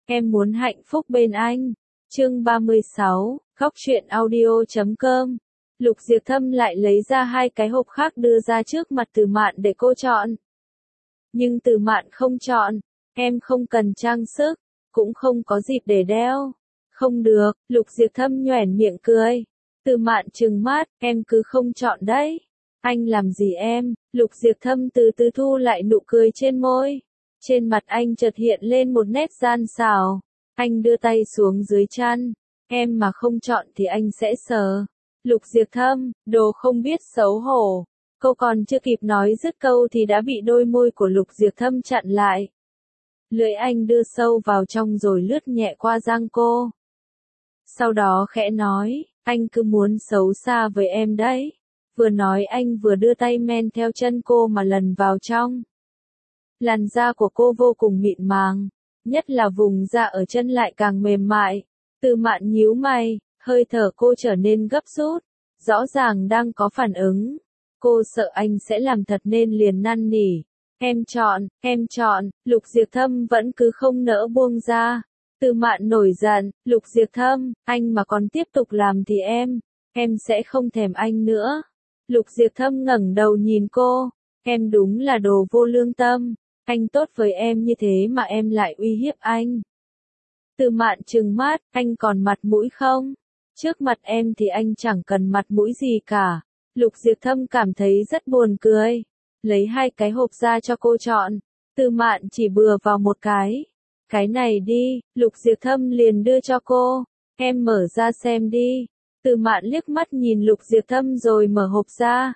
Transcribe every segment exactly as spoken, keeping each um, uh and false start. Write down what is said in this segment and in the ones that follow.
Em muốn hạnh phúc bên anh. Chương ba mươi sáu, Góc truyện audio chấm com. Lục Diệp Thâm lại lấy ra hai cái hộp khác đưa ra trước mặt Từ Mạn để cô chọn. Nhưng Từ Mạn không chọn. Em không cần trang sức, cũng không có dịp để đeo. Không được, Lục Diệp Thâm nhoẻn miệng cười. Từ Mạn trừng mắt, em cứ không chọn đấy. Anh làm gì em? Lục Diệp Thâm từ từ thu lại nụ cười trên môi. Trên mặt anh chợt hiện lên một nét gian xảo. Anh đưa tay xuống dưới chăn. Em mà không chọn thì anh sẽ sờ. Lục Diệp Thâm, đồ không biết xấu hổ. Cô còn chưa kịp nói dứt câu thì đã bị đôi môi của Lục Diệp Thâm chặn lại. Lưỡi anh đưa sâu vào trong rồi lướt nhẹ qua răng cô. Sau đó khẽ nói, anh cứ muốn xấu xa với em đấy. Vừa nói anh vừa đưa tay men theo chân cô mà lần vào trong. Làn da của cô vô cùng mịn màng, nhất là vùng da ở chân lại càng mềm mại. Từ Mạn nhíu mày, hơi thở cô trở nên gấp rút, rõ ràng đang có phản ứng. Cô sợ anh sẽ làm thật nên liền năn nỉ. Em chọn, em chọn, Lục Diệp Thâm vẫn cứ không nỡ buông ra. Từ Mạn nổi giận, Lục Diệp Thâm, anh mà còn tiếp tục làm thì em, em sẽ không thèm anh nữa. Lục Diệp Thâm ngẩng đầu nhìn cô, em đúng là đồ vô lương tâm, anh tốt với em như thế mà em lại uy hiếp anh. Từ Mạn trừng mắt, anh còn mặt mũi không? Trước mặt em thì anh chẳng cần mặt mũi gì cả. Lục Diệp Thâm cảm thấy rất buồn cười, lấy hai cái hộp ra cho cô chọn. Từ Mạn chỉ bừa vào một cái. Cái này đi, Lục Diệp Thâm liền đưa cho cô, em mở ra xem đi. Từ Mạn liếc mắt nhìn Lục Diệp Thâm rồi mở hộp ra.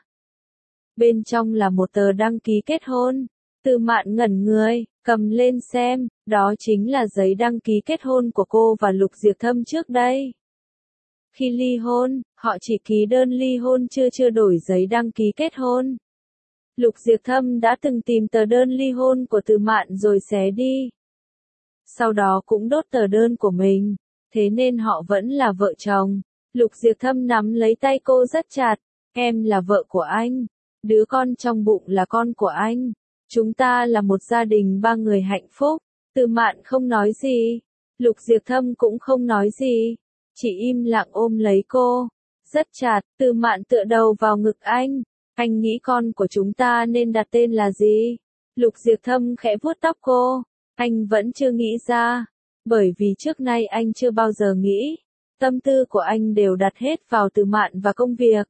Bên trong là một tờ đăng ký kết hôn. Từ Mạn ngẩn người, cầm lên xem, đó chính là giấy đăng ký kết hôn của cô và Lục Diệp Thâm trước đây. Khi ly hôn, họ chỉ ký đơn ly hôn chưa chưa đổi giấy đăng ký kết hôn. Lục Diệp Thâm đã từng tìm tờ đơn ly hôn của Từ Mạn rồi xé đi. Sau đó cũng đốt tờ đơn của mình, thế nên họ vẫn là vợ chồng. Lục Diệp Thâm nắm lấy tay cô rất chặt, em là vợ của anh, đứa con trong bụng là con của anh, chúng ta là một gia đình ba người hạnh phúc. Từ Mạn không nói gì, Lục Diệp Thâm cũng không nói gì, chỉ im lặng ôm lấy cô, rất chặt. Từ Mạn tựa đầu vào ngực anh, anh nghĩ con của chúng ta nên đặt tên là gì? Lục Diệp Thâm khẽ vuốt tóc cô, anh vẫn chưa nghĩ ra, bởi vì trước nay anh chưa bao giờ nghĩ. Tâm tư của anh đều đặt hết vào Từ Mạn và công việc.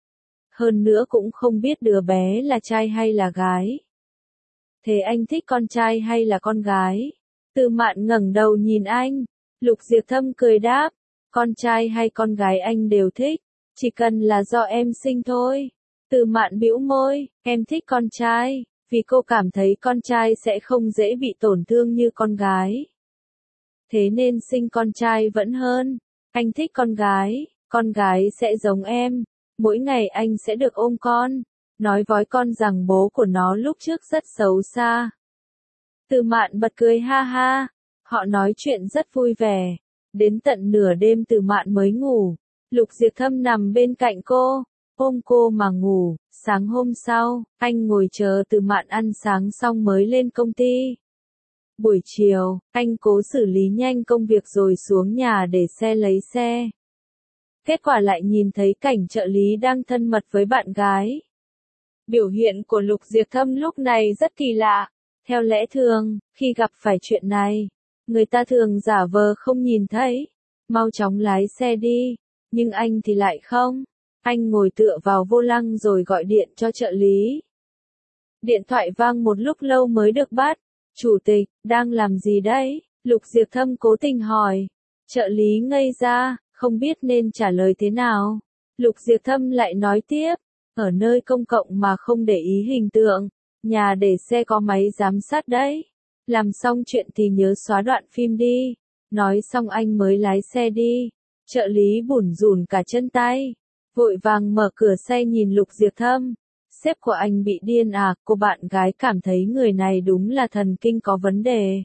Hơn nữa cũng không biết đứa bé là trai hay là gái. Thế anh thích con trai hay là con gái? Từ Mạn ngẩng đầu nhìn anh. Lục Diệp Thâm cười đáp, con trai hay con gái anh đều thích, chỉ cần là do em sinh thôi. Từ Mạn bĩu môi, em thích con trai, vì cô cảm thấy con trai sẽ không dễ bị tổn thương như con gái. Thế nên sinh con trai vẫn hơn. Anh thích con gái, con gái sẽ giống em, mỗi ngày anh sẽ được ôm con, nói với con rằng bố của nó lúc trước rất xấu xa. Từ Mạn bật cười ha ha, họ nói chuyện rất vui vẻ, đến tận nửa đêm Từ Mạn mới ngủ. Lục Diệp Thâm nằm bên cạnh cô, ôm cô mà ngủ. Sáng hôm sau, anh ngồi chờ Từ Mạn ăn sáng xong mới lên công ty. Buổi chiều, anh cố xử lý nhanh công việc rồi xuống nhà để xe lấy xe. Kết quả lại nhìn thấy cảnh trợ lý đang thân mật với bạn gái. Biểu hiện của Lục Diệp Thâm lúc này rất kỳ lạ. Theo lẽ thường, khi gặp phải chuyện này, người ta thường giả vờ không nhìn thấy, mau chóng lái xe đi, nhưng anh thì lại không. Anh ngồi tựa vào vô lăng rồi gọi điện cho trợ lý. Điện thoại vang một lúc lâu mới được bắt. Chủ tịch, đang làm gì đấy? Lục Diệp Thâm cố tình hỏi. Trợ lý ngây ra, không biết nên trả lời thế nào. Lục Diệp Thâm lại nói tiếp, ở nơi công cộng mà không để ý hình tượng, nhà để xe có máy giám sát đấy. Làm xong chuyện thì nhớ xóa đoạn phim đi. Nói xong anh mới lái xe đi. Trợ lý bủn rủn cả chân tay, vội vàng mở cửa xe nhìn Lục Diệp Thâm. Sếp của anh bị điên à? Cô bạn gái cảm thấy người này đúng là thần kinh có vấn đề.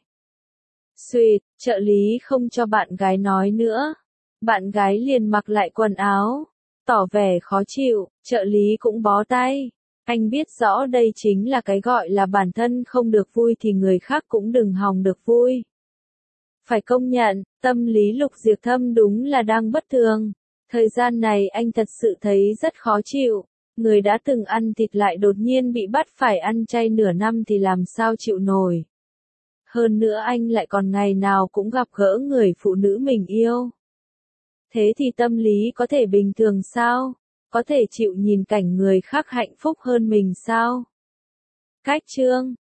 Xuyệt, trợ lý không cho bạn gái nói nữa. Bạn gái liền mặc lại quần áo, tỏ vẻ khó chịu, trợ lý cũng bó tay. Anh biết rõ đây chính là cái gọi là bản thân không được vui thì người khác cũng đừng hòng được vui. Phải công nhận, tâm lý Lục Diệp Thâm đúng là đang bất thường. Thời gian này anh thật sự thấy rất khó chịu. Người đã từng ăn thịt lại đột nhiên bị bắt phải ăn chay nửa năm thì làm sao chịu nổi. Hơn nữa anh lại còn ngày nào cũng gặp gỡ người phụ nữ mình yêu. Thế thì tâm lý có thể bình thường sao? Có thể chịu nhìn cảnh người khác hạnh phúc hơn mình sao? Cách chương